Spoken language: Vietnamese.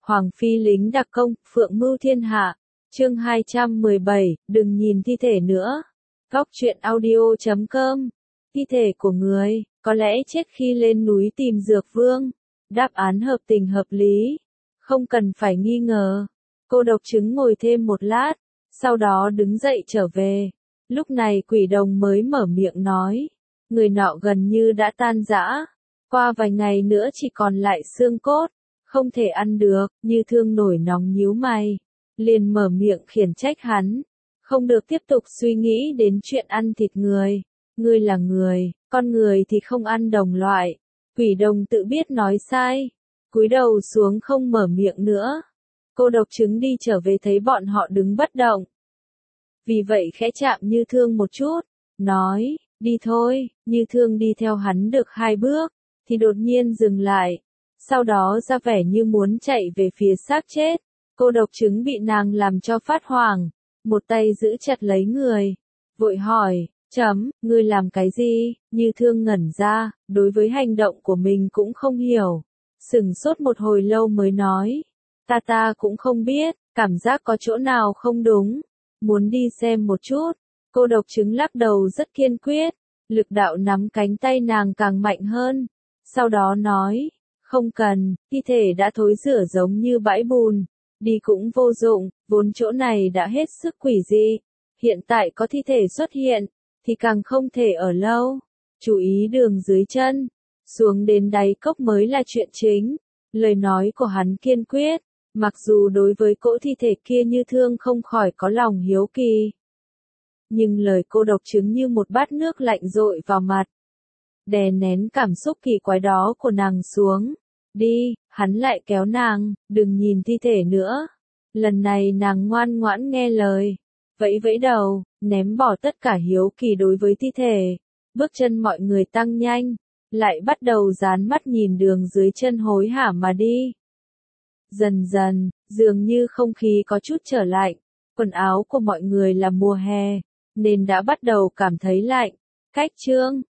Hoàng phi lính đặc công, phượng mưu thiên hạ. Chương 217, đừng nhìn thi thể nữa. Góc truyện audio.com. Thi thể của người, có lẽ chết khi lên núi tìm Dược Vương. Đáp án hợp tình hợp lý. Không cần phải nghi ngờ. Cô độc chứng ngồi thêm một lát, sau đó đứng dậy trở về. Lúc này quỷ đồng mới mở miệng nói. Người nọ gần như đã tan rã. Qua vài ngày nữa chỉ còn lại xương cốt. Không thể ăn được, Như Thương nổi nóng nhíu mày. Liền mở miệng khiển trách hắn. Không được tiếp tục suy nghĩ đến chuyện ăn thịt người. Ngươi là người, con người thì không ăn đồng loại. Quỷ đồng tự biết nói sai. Cúi đầu xuống không mở miệng nữa. Cô độc chứng đi trở về thấy bọn họ đứng bất động. Vì vậy khẽ chạm Như Thương một chút. Nói, đi thôi. Như Thương đi theo hắn được 2 bước. Thì đột nhiên dừng lại. Sau đó ra vẻ như muốn chạy về phía xác chết. Cô độc chứng bị nàng làm cho phát hoảng. Một tay giữ chặt lấy người. Vội hỏi, ngươi làm cái gì? Như Thương ngẩn ra, đối với hành động của mình cũng không hiểu. Sửng sốt một hồi lâu mới nói. Ta cũng không biết, cảm giác có chỗ nào không đúng. Muốn đi xem một chút. Cô độc chứng lắc đầu rất kiên quyết. Lực đạo nắm cánh tay nàng càng mạnh hơn. Sau đó nói, không cần, thi thể đã thối rữa giống như bãi bùn. Đi cũng vô dụng, vốn chỗ này đã hết sức quỷ dị. Hiện tại có thi thể xuất hiện, thì càng không thể ở lâu. Chú ý đường dưới chân, xuống đến đáy cốc mới là chuyện chính. Lời nói của hắn kiên quyết, mặc dù đối với cỗ thi thể kia Như Thương không khỏi có lòng hiếu kỳ. Nhưng lời cô độc chứng như một bát nước lạnh dội vào mặt. Đè nén cảm xúc kỳ quái đó của nàng xuống. Đi, hắn lại kéo nàng, đừng nhìn thi thể nữa. Lần này nàng ngoan ngoãn nghe lời. Vẫy vẫy đầu, ném bỏ tất cả hiếu kỳ đối với thi thể. Bước chân mọi người tăng nhanh, lại bắt đầu dán mắt nhìn đường dưới chân hối hả mà đi. Dần dần, dường như không khí có chút trở lạnh. Quần áo của mọi người là mùa hè, nên đã bắt đầu cảm thấy lạnh. Cách chương